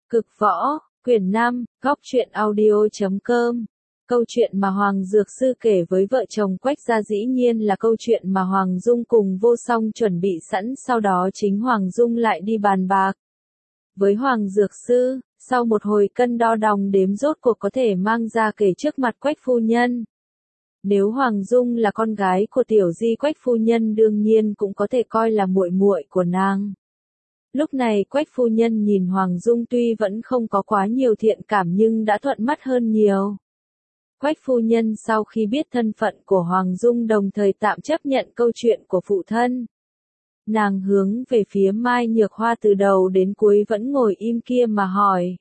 Cực võ, quyển 5, góc truyện audio.com. Câu chuyện mà Hoàng Dược Sư kể với vợ chồng Quách gia dĩ nhiên là câu chuyện mà Hoàng Dung cùng Vô Song chuẩn bị sẵn, sau đó chính Hoàng Dung lại đi bàn bạc với Hoàng Dược Sư. Sau một hồi cân đo đong đếm rốt cuộc có thể mang ra kể trước mặt Quách phu nhân. Nếu Hoàng Dung là con gái của tiểu di Quách phu nhân đương nhiên cũng có thể coi là muội muội của nàng. Lúc này Quách phu nhân nhìn Hoàng Dung tuy vẫn không có quá nhiều thiện cảm nhưng đã thuận mắt hơn nhiều. Quách phu nhân sau khi biết thân phận của Hoàng Dung đồng thời tạm chấp nhận câu chuyện của phụ thân. Nàng hướng về phía Mai Nhược Hoa từ đầu đến cuối vẫn ngồi im kia mà hỏi.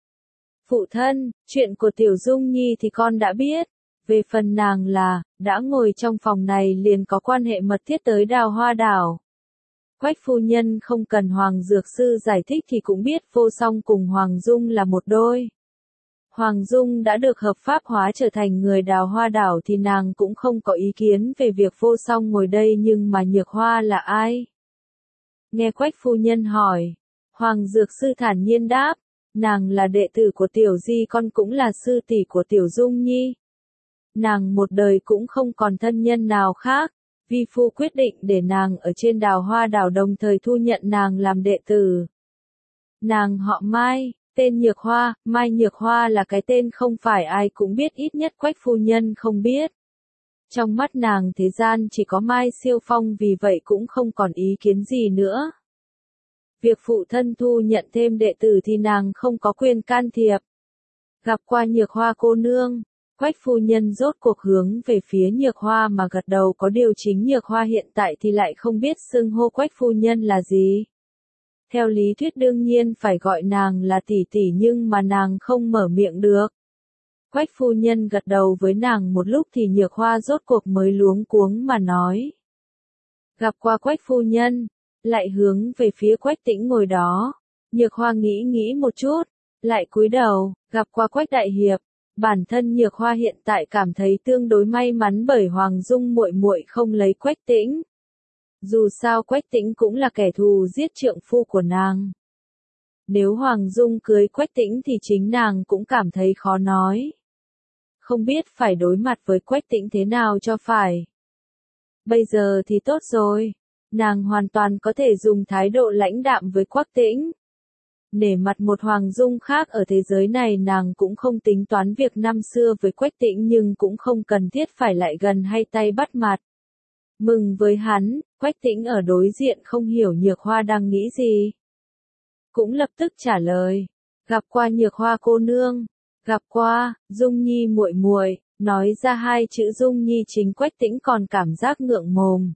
Phụ thân, chuyện của Tiểu Dung Nhi thì con đã biết. Về phần nàng là, đã ngồi trong phòng này liền có quan hệ mật thiết tới Đào Hoa Đảo. Quách phu nhân không cần Hoàng Dược Sư giải thích thì cũng biết Vô Song cùng Hoàng Dung là một đôi. Hoàng Dung đã được hợp pháp hóa trở thành người Đào Hoa Đảo thì nàng cũng không có ý kiến về việc Vô Song ngồi đây, nhưng mà Nhược Hoa là ai? Nghe Quách phu nhân hỏi, Hoàng Dược Sư thản nhiên đáp, nàng là đệ tử của Tiểu Di, con cũng là sư tỷ của Tiểu Dung Nhi. Nàng một đời cũng không còn thân nhân nào khác. Vi phu quyết định để nàng ở trên Đào Hoa Đảo đồng thời thu nhận nàng làm đệ tử. Nàng họ Mai, tên Nhược Hoa. Mai Nhược Hoa là cái tên không phải ai cũng biết, ít nhất Quách phu nhân không biết. Trong mắt nàng thế gian chỉ có Mai Siêu Phong, vì vậy cũng không còn ý kiến gì nữa. Việc phụ thân thu nhận thêm đệ tử thì nàng không có quyền can thiệp. Gặp qua Nhược Hoa cô nương. Quách phu nhân rốt cuộc hướng về phía Nhược Hoa mà gật đầu, có điều chính Nhược Hoa hiện tại thì lại không biết xưng hô Quách phu nhân là gì. Theo lý thuyết đương nhiên phải gọi nàng là tỷ tỷ, nhưng mà nàng không mở miệng được. Quách phu nhân gật đầu với nàng một lúc thì Nhược Hoa rốt cuộc mới luống cuống mà nói. Gặp qua Quách phu nhân, lại hướng về phía Quách Tĩnh ngồi đó. Nhược Hoa nghĩ một chút, lại cúi đầu, gặp qua Quách đại hiệp. Bản thân Nhược Hoa hiện tại cảm thấy tương đối may mắn bởi Hoàng Dung muội muội không lấy Quách Tĩnh. Dù sao Quách Tĩnh cũng là kẻ thù giết trượng phu của nàng. Nếu Hoàng Dung cưới Quách Tĩnh thì chính nàng cũng cảm thấy khó nói. Không biết phải đối mặt với Quách Tĩnh thế nào cho phải. Bây giờ thì tốt rồi, nàng hoàn toàn có thể dùng thái độ lãnh đạm với Quách Tĩnh. Nể mặt một Hoàng Dung khác ở thế giới này, nàng cũng không tính toán việc năm xưa với Quách Tĩnh, nhưng cũng không cần thiết phải lại gần hay tay bắt mặt. Mừng với hắn, Quách Tĩnh ở đối diện không hiểu Nhược Hoa đang nghĩ gì. Cũng lập tức trả lời, gặp qua Nhược Hoa cô nương, gặp qua, Dung Nhi muội muội. Nói ra hai chữ Dung Nhi chính Quách Tĩnh còn cảm giác ngượng mồm.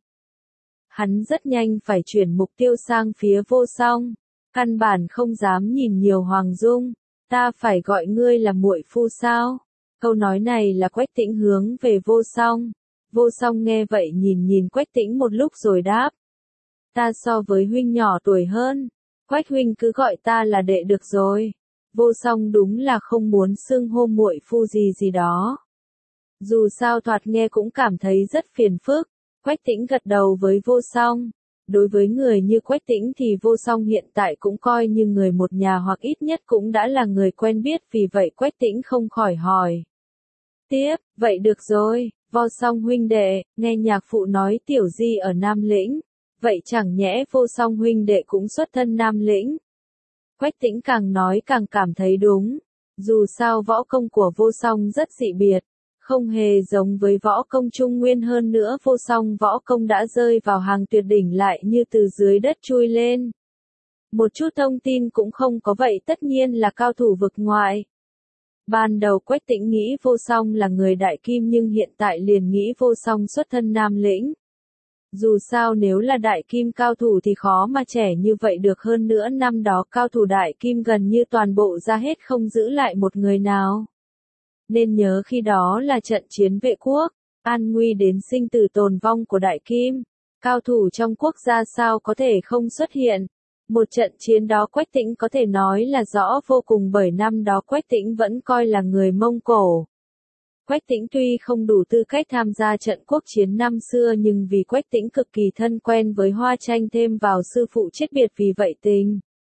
Hắn rất nhanh phải chuyển mục tiêu sang phía Vô Song. Căn bản không dám nhìn nhiều Hoàng Dung, ta phải gọi ngươi là muội phu sao? Câu nói này là Quách Tĩnh hướng về Vô Song. Vô Song nghe vậy nhìn Quách Tĩnh một lúc rồi đáp. Ta so với huynh nhỏ tuổi hơn, Quách huynh cứ gọi ta là đệ được rồi. Vô Song đúng là không muốn xưng hô muội phu gì đó. Dù sao thoạt nghe cũng cảm thấy rất phiền phức. Quách Tĩnh gật đầu với Vô Song. Đối với người như Quách Tĩnh thì Vô Song hiện tại cũng coi như người một nhà, hoặc ít nhất cũng đã là người quen biết, vì vậy Quách Tĩnh không khỏi hỏi. Tiếp, vậy được rồi, Vô Song huynh đệ, nghe nhạc phụ nói Tiểu Di ở Nam Lĩnh, vậy chẳng nhẽ Vô Song huynh đệ cũng xuất thân Nam Lĩnh? Quách Tĩnh càng nói càng cảm thấy đúng, dù sao võ công của Vô Song rất dị biệt. Không hề giống với võ công Trung Nguyên, hơn nữa Vô Song võ công đã rơi vào hàng tuyệt đỉnh, lại như từ dưới đất chui lên. Một chút thông tin cũng không có, vậy tất nhiên là cao thủ vực ngoại. Ban đầu Quách Tĩnh nghĩ Vô Song là người Đại Kim, nhưng hiện tại liền nghĩ Vô Song xuất thân Nam Lĩnh. Dù sao nếu là Đại Kim cao thủ thì khó mà trẻ như vậy được, hơn nữa năm đó cao thủ Đại Kim gần như toàn bộ ra hết, không giữ lại một người nào. Nên nhớ khi đó là trận chiến vệ quốc, an nguy đến sinh tử tồn vong của Đại Kim. Cao thủ trong quốc gia sao có thể không xuất hiện. Một trận chiến đó Quách Tĩnh có thể nói là rõ vô cùng, bởi năm đó Quách Tĩnh vẫn coi là người Mông Cổ. Quách Tĩnh tuy không đủ tư cách tham gia trận quốc chiến năm xưa, nhưng vì Quách Tĩnh cực kỳ thân quen với Hoa Tranh, thêm vào sư phụ chết biệt, vì vậy tình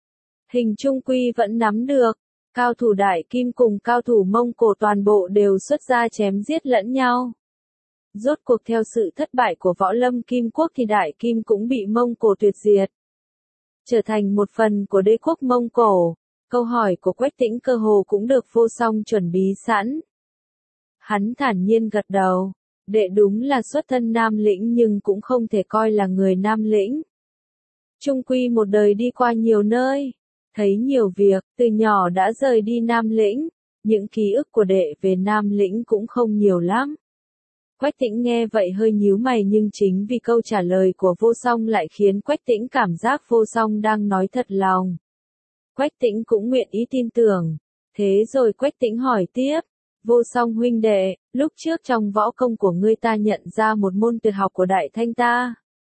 Hình trung quy vẫn nắm được. Cao thủ Đại Kim cùng cao thủ Mông Cổ toàn bộ đều xuất ra chém giết lẫn nhau. Rốt cuộc theo sự thất bại của Võ Lâm Kim Quốc thì Đại Kim cũng bị Mông Cổ tuyệt diệt, trở thành một phần của đế quốc Mông Cổ. Câu hỏi của Quách Tĩnh cơ hồ cũng được Vô Song chuẩn bị sẵn. Hắn thản nhiên gật đầu, đệ đúng là xuất thân Nam Lĩnh nhưng cũng không thể coi là người Nam Lĩnh. Trung quy một đời đi qua nhiều nơi, thấy nhiều việc, từ nhỏ đã rời đi Nam Lĩnh, những ký ức của đệ về Nam Lĩnh cũng không nhiều lắm. Quách Tĩnh nghe vậy hơi nhíu mày nhưng chính vì câu trả lời của Vô Song lại khiến Quách Tĩnh cảm giác Vô Song đang nói thật lòng. Quách Tĩnh cũng nguyện ý tin tưởng. Thế rồi Quách Tĩnh hỏi tiếp, Vô Song huynh đệ, lúc trước trong võ công của ngươi ta nhận ra một môn tuyệt học của Đại Thanh ta.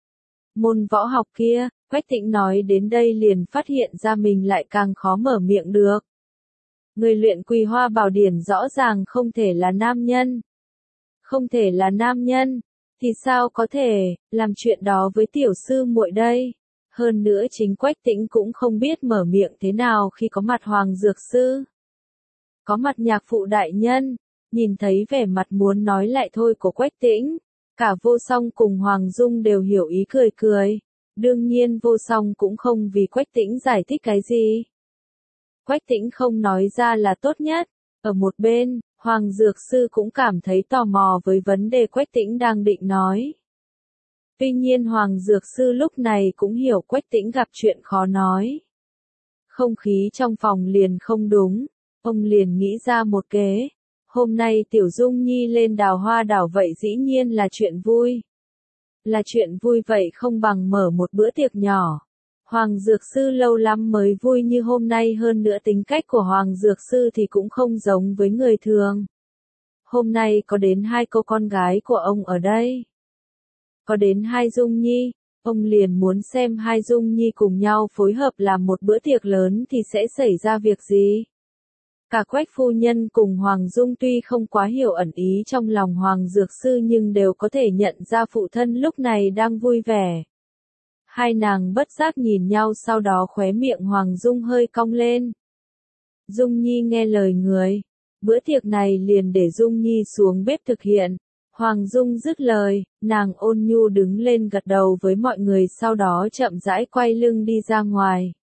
Môn võ học kia, Quách Tĩnh nói đến đây liền phát hiện ra mình lại càng khó mở miệng được. Người luyện Quỳ Hoa Bảo Điển rõ ràng không thể là nam nhân. Không thể là nam nhân, thì sao có thể làm chuyện đó với tiểu sư muội đây? Hơn nữa chính Quách Tĩnh cũng không biết mở miệng thế nào khi có mặt Hoàng Dược Sư. Có mặt nhạc phụ đại nhân, nhìn thấy vẻ mặt muốn nói lại thôi của Quách Tĩnh, cả Vô Song cùng Hoàng Dung đều hiểu ý cười cười. Đương nhiên Vô Song cũng không vì Quách Tĩnh giải thích cái gì. Quách Tĩnh không nói ra là tốt nhất. Ở một bên, Hoàng Dược Sư cũng cảm thấy tò mò với vấn đề Quách Tĩnh đang định nói. Tuy nhiên Hoàng Dược Sư lúc này cũng hiểu Quách Tĩnh gặp chuyện khó nói. Không khí trong phòng liền không đúng, ông liền nghĩ ra một kế. Hôm nay Tiểu Dung Nhi lên Đào Hoa đảo vậy dĩ nhiên là chuyện vui. Là chuyện vui vậy không bằng mở một bữa tiệc nhỏ. Hoàng Dược Sư lâu lắm mới vui như hôm nay, hơn nữa tính cách của Hoàng Dược Sư thì cũng không giống với người thường. Hôm nay có đến 2 cô con gái của ông ở đây. Có đến 2 Dung Nhi, ông liền muốn xem 2 Dung Nhi cùng nhau phối hợp làm một bữa tiệc lớn thì sẽ xảy ra việc gì. Cả Quách phu nhân cùng Hoàng Dung tuy không quá hiểu ẩn ý trong lòng Hoàng Dược Sư nhưng đều có thể nhận ra phụ thân lúc này đang vui vẻ. Hai nàng bất giác nhìn nhau, sau đó khóe miệng Hoàng Dung hơi cong lên. Dung Nhi nghe lời người, bữa tiệc này liền để Dung Nhi xuống bếp thực hiện. Hoàng Dung dứt lời, nàng ôn nhu đứng lên gật đầu với mọi người, sau đó chậm rãi quay lưng đi ra ngoài.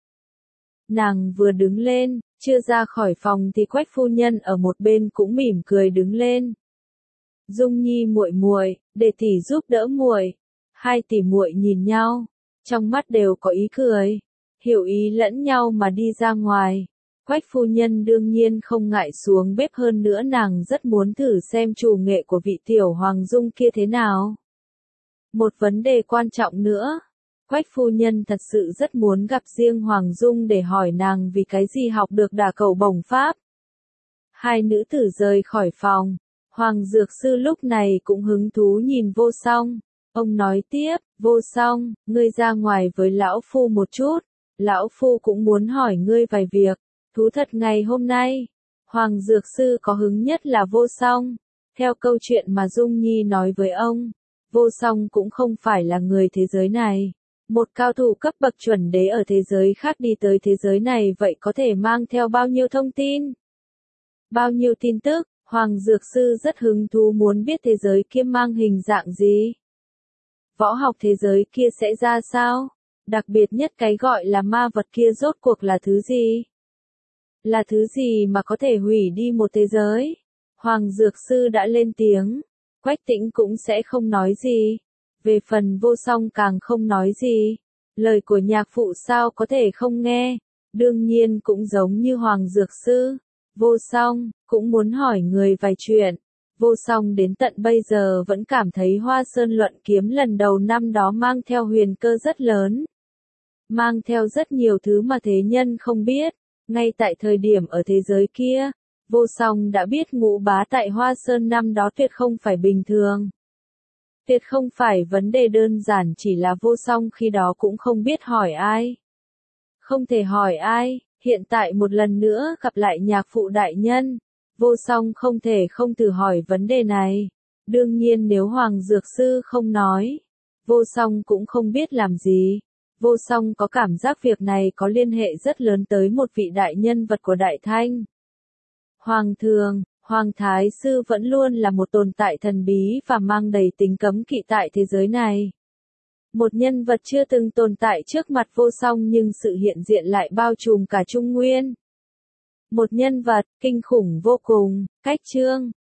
Nàng vừa đứng lên, chưa ra khỏi phòng thì Quách phu nhân ở một bên cũng mỉm cười đứng lên. Dung Nhi muội muội, để tỷ giúp đỡ muội. Hai tỷ muội nhìn nhau, trong mắt đều có ý cười, hiểu ý lẫn nhau mà đi ra ngoài. Quách phu nhân đương nhiên không ngại xuống bếp, hơn nữa nàng rất muốn thử xem chủ nghệ của vị tiểu Hoàng Dung kia thế nào. Một vấn đề quan trọng nữa, Quách phu nhân thật sự rất muốn gặp riêng Hoàng Dung để hỏi nàng vì cái gì học được đả cầu bổng pháp. Hai nữ tử rời khỏi phòng, Hoàng Dược Sư lúc này cũng hứng thú nhìn Vô Song. Ông nói tiếp, Vô Song, ngươi ra ngoài với lão phu một chút, lão phu cũng muốn hỏi ngươi vài việc. Thú thật ngày hôm nay, Hoàng Dược Sư có hứng nhất là Vô Song. Theo câu chuyện mà Dung Nhi nói với ông, Vô Song cũng không phải là người thế giới này. Một cao thủ cấp bậc chuẩn đế ở thế giới khác đi tới thế giới này vậy có thể mang theo bao nhiêu thông tin? Bao nhiêu tin tức? Hoàng Dược Sư rất hứng thú muốn biết thế giới kia mang hình dạng gì? Võ học thế giới kia sẽ ra sao? Đặc biệt nhất cái gọi là ma vật kia rốt cuộc là thứ gì? Là thứ gì mà có thể hủy đi một thế giới? Hoàng Dược Sư đã lên tiếng, Quách Tĩnh cũng sẽ không nói gì. Về phần Vô Song càng không nói gì. Lời của nhạc phụ sao có thể không nghe? Đương nhiên cũng giống như Hoàng Dược Sư, Vô Song cũng muốn hỏi người vài chuyện. Vô Song đến tận bây giờ vẫn cảm thấy Hoa Sơn luận kiếm lần đầu năm đó mang theo huyền cơ rất lớn. Mang theo rất nhiều thứ mà thế nhân không biết. Ngay tại thời điểm ở thế giới kia, Vô Song đã biết Ngũ Bá tại Hoa Sơn năm đó tuyệt không phải bình thường. Tuyệt không phải vấn đề đơn giản chỉ là Vô Song khi đó cũng không biết hỏi ai. Không thể hỏi ai, hiện tại một lần nữa gặp lại nhạc phụ đại nhân. Vô Song không thể không thử hỏi vấn đề này. Đương nhiên nếu Hoàng Dược Sư không nói, Vô Song cũng không biết làm gì. Vô Song có cảm giác việc này có liên hệ rất lớn tới một vị đại nhân vật của Đại Thanh. Hoàng thường, Hoàng Thái Sư vẫn luôn là một tồn tại thần bí và mang đầy tính cấm kỵ tại thế giới này. Một nhân vật chưa từng tồn tại trước mặt Vô Song nhưng sự hiện diện lại bao trùm cả Trung Nguyên. Một nhân vật kinh khủng vô cùng, cách chương.